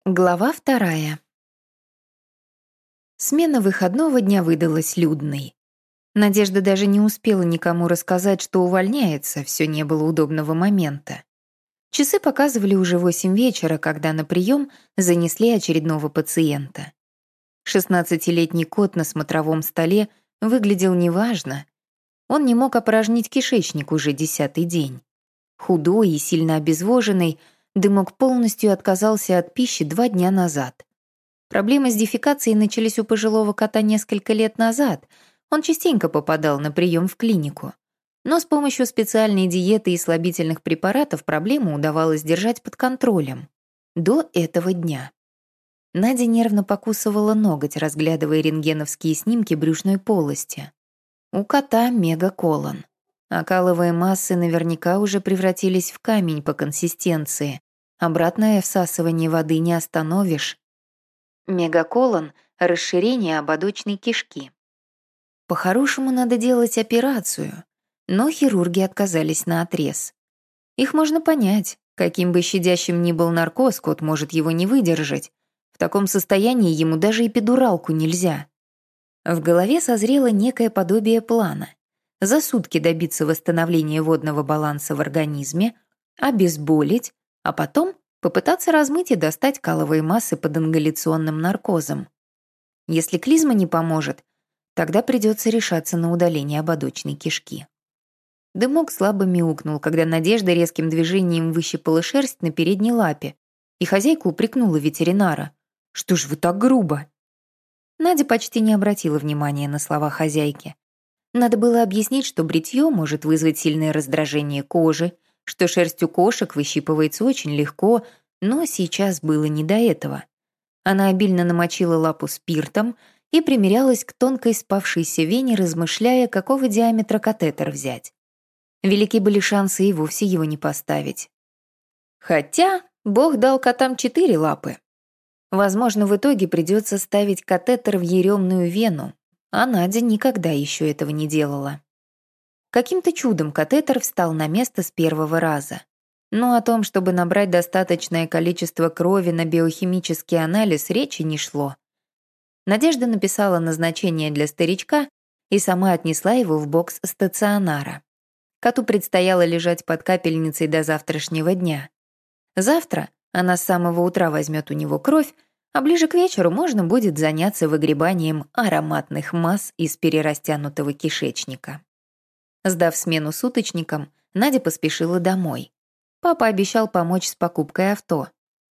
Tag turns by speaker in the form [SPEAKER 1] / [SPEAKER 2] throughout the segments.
[SPEAKER 1] Глава 2. Смена выходного дня выдалась людной. Надежда даже не успела никому рассказать, что увольняется, все не было удобного момента. Часы показывали уже 8 вечера, когда на прием занесли очередного пациента. 16-летний кот на смотровом столе выглядел неважно. Он не мог опорожнить кишечник уже 10-й день. Худой и сильно обезвоженный, Дымок полностью отказался от пищи 2 дня назад. Проблемы с дефекацией начались у пожилого кота несколько лет назад. Он частенько попадал на прием в клинику. Но с помощью специальной диеты и слабительных препаратов проблему удавалось держать под контролем. До этого дня. Надя нервно покусывала ноготь, разглядывая рентгеновские снимки брюшной полости. У кота мегаколон. А каловые массы наверняка уже превратились в камень по консистенции. Обратное всасывание воды не остановишь. Мегаколон – расширение ободочной кишки. По-хорошему надо делать операцию, но хирурги отказались наотрез. Их можно понять, каким бы щадящим ни был наркоз, кот может его не выдержать. В таком состоянии ему даже эпидуралку нельзя. В голове созрело некое подобие плана. За сутки добиться восстановления водного баланса в организме, обезболить, а потом попытаться размыть и достать каловые массы под ингаляционным наркозом. Если клизма не поможет, тогда придется решаться на удаление ободочной кишки. Дымок слабо мяукнул, когда Надежда резким движением выщипала шерсть на передней лапе, и хозяйка упрекнула ветеринара. «Что ж вы так грубо?» Надя почти не обратила внимания на слова хозяйки. Надо было объяснить, что бритье может вызвать сильное раздражение кожи, что шерсть у кошек выщипывается очень легко, но сейчас было не до этого. Она обильно намочила лапу спиртом и примерялась к тонкой спавшейся вене, размышляя, какого диаметра катетер взять. Велики были шансы и вовсе его не поставить. Хотя Бог дал котам 4 лапы. Возможно, в итоге придется ставить катетер в еремную вену, а Надя никогда еще этого не делала. Каким-то чудом катетер встал на место с первого раза. Но о том, чтобы набрать достаточное количество крови на биохимический анализ, речи не шло. Надежда написала назначение для старичка и сама отнесла его в бокс стационара. Коту предстояло лежать под капельницей до завтрашнего дня. Завтра она с самого утра возьмет у него кровь, а ближе к вечеру можно будет заняться выгребанием ароматных масс из перерастянутого кишечника. Сдав смену суточникам, Надя поспешила домой. Папа обещал помочь с покупкой авто.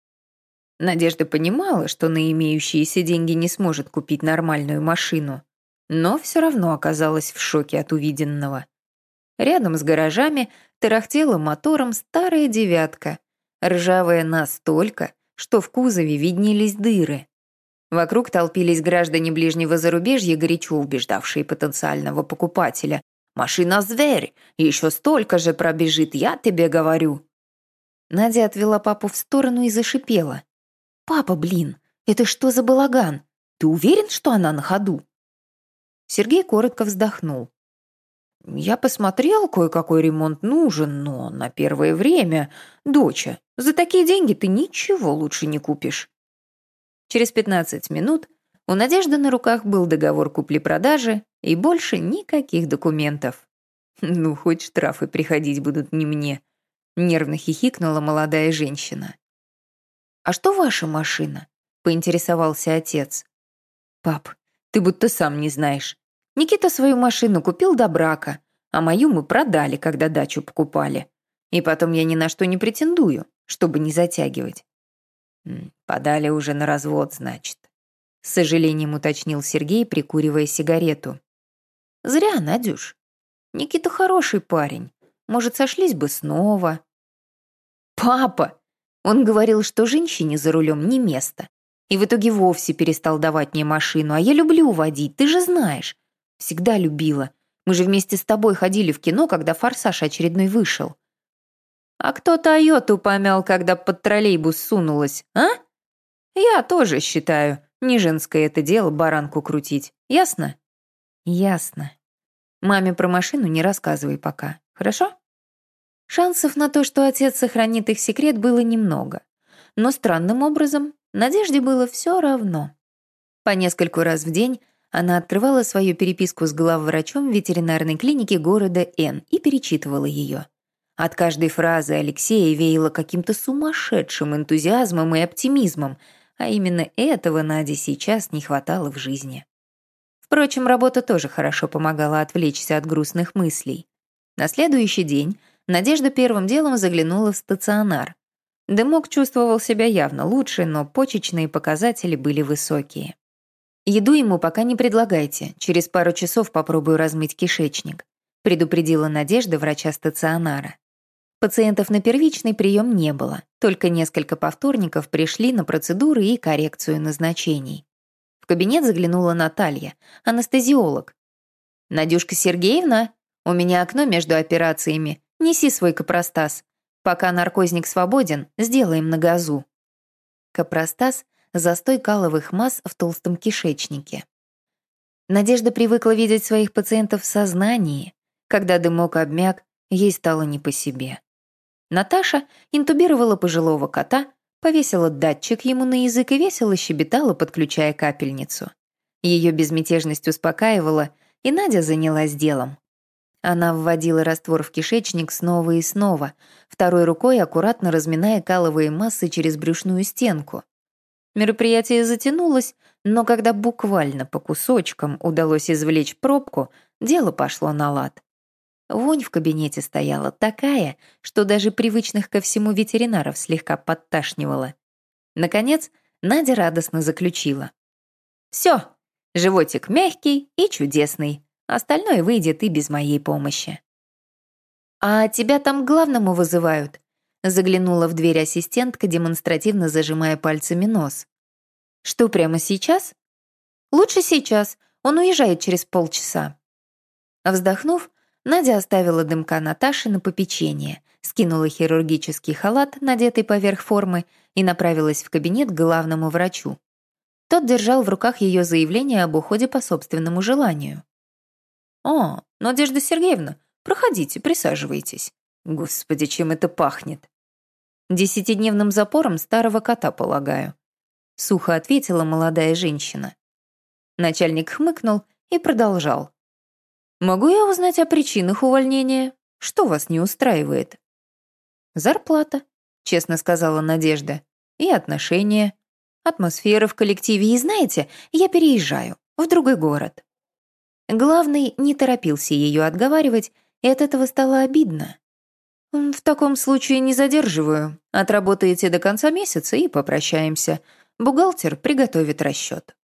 [SPEAKER 1] Надежда понимала, что на имеющиеся деньги не сможет купить нормальную машину, но все равно оказалась в шоке от увиденного. Рядом с гаражами тарахтела мотором старая девятка, ржавая настолько, что в кузове виднелись дыры. Вокруг толпились граждане ближнего зарубежья, горячо убеждавшие потенциального покупателя. «Машина-зверь! Еще столько же пробежит, я тебе говорю!» Надя отвела папу в сторону и зашипела. «Папа, блин, это что за балаган? Ты уверен, что она на ходу?» Сергей коротко вздохнул. «Я посмотрел, кое-какой ремонт нужен, но на первое время, доча, за такие деньги ты ничего лучше не купишь». Через 15 минут у Надежды на руках был договор купли-продажи и больше никаких документов. «Ну, хоть штрафы приходить будут не мне», — нервно хихикнула молодая женщина. «А что ваша машина?» — поинтересовался отец. «Пап, ты будто сам не знаешь. Никита свою машину купил до брака, а мою мы продали, когда дачу покупали. И потом я ни на что не претендую, чтобы не затягивать». «Подали уже на развод, значит», — с сожалением уточнил Сергей, прикуривая сигарету. «Зря, Надюш. Никита хороший парень. Может, сошлись бы снова». «Папа!» Он говорил, что женщине за рулем не место. И в итоге вовсе перестал давать мне машину. А я люблю водить, ты же знаешь. Всегда любила. Мы же вместе с тобой ходили в кино, когда «Форсаж» очередной вышел. А кто Тойоту помял, когда под троллейбус сунулась, а? Я тоже считаю, не женское это дело баранку крутить. Ясно? Ясно. Маме про машину не рассказывай пока, хорошо? Шансов на то, что отец сохранит их секрет, было немного. Но странным образом Надежде было все равно. По нескольку раз в день она открывала свою переписку с главврачом ветеринарной клиники города Н и перечитывала ее. От каждой фразы Алексея веяло каким-то сумасшедшим энтузиазмом и оптимизмом, а именно этого Наде сейчас не хватало в жизни. Впрочем, работа тоже хорошо помогала отвлечься от грустных мыслей. На следующий день Надежда первым делом заглянула в стационар. Дымок чувствовал себя явно лучше, но почечные показатели были высокие. «Еду ему пока не предлагайте, через пару часов попробую размыть кишечник», предупредила Надежда врача стационара. Пациентов на первичный прием не было, только несколько повторников пришли на процедуры и коррекцию назначений. В кабинет заглянула Наталья, анестезиолог. «Надюшка Сергеевна, у меня окно между операциями, неси свой капростаз. Пока наркозник свободен, сделаем на газу». Капростаз — застой каловых масс в толстом кишечнике. Надежда привыкла видеть своих пациентов в сознании. Когда дымок обмяк, ей стало не по себе. Наташа интубировала пожилого кота, повесила датчик ему на язык и весело щебетала, подключая капельницу. Ее безмятежность успокаивала, и Надя занялась делом. Она вводила раствор в кишечник снова и снова, второй рукой аккуратно разминая каловые массы через брюшную стенку. Мероприятие затянулось, но когда буквально по кусочкам удалось извлечь пробку, дело пошло на лад. Вонь в кабинете стояла такая, что даже привычных ко всему ветеринаров слегка подташнивала. Наконец, Надя радостно заключила: «Все, животик мягкий и чудесный, остальное выйдет и без моей помощи». «А тебя там к главному вызывают?» Заглянула в дверь ассистентка, демонстративно зажимая пальцами нос. «Что, прямо сейчас?» «Лучше сейчас, он уезжает через полчаса». Вздохнув, Надя оставила дымка Наташи на попечение, скинула хирургический халат, надетый поверх формы, и направилась в кабинет к главному врачу. Тот держал в руках ее заявление об уходе по собственному желанию. «О, Надежда Сергеевна, проходите, присаживайтесь. Господи, чем это пахнет?» «10-дневным запором старого кота, полагаю», — сухо ответила молодая женщина. Начальник хмыкнул и продолжал. «Могу я узнать о причинах увольнения? Что вас не устраивает?» «Зарплата», — честно сказала Надежда, «и отношения, атмосфера в коллективе, и, знаете, я переезжаю в другой город». Главный не торопился ее отговаривать, и от этого стало обидно. «В таком случае не задерживаю. Отработаете до конца месяца и попрощаемся. Бухгалтер приготовит расчет».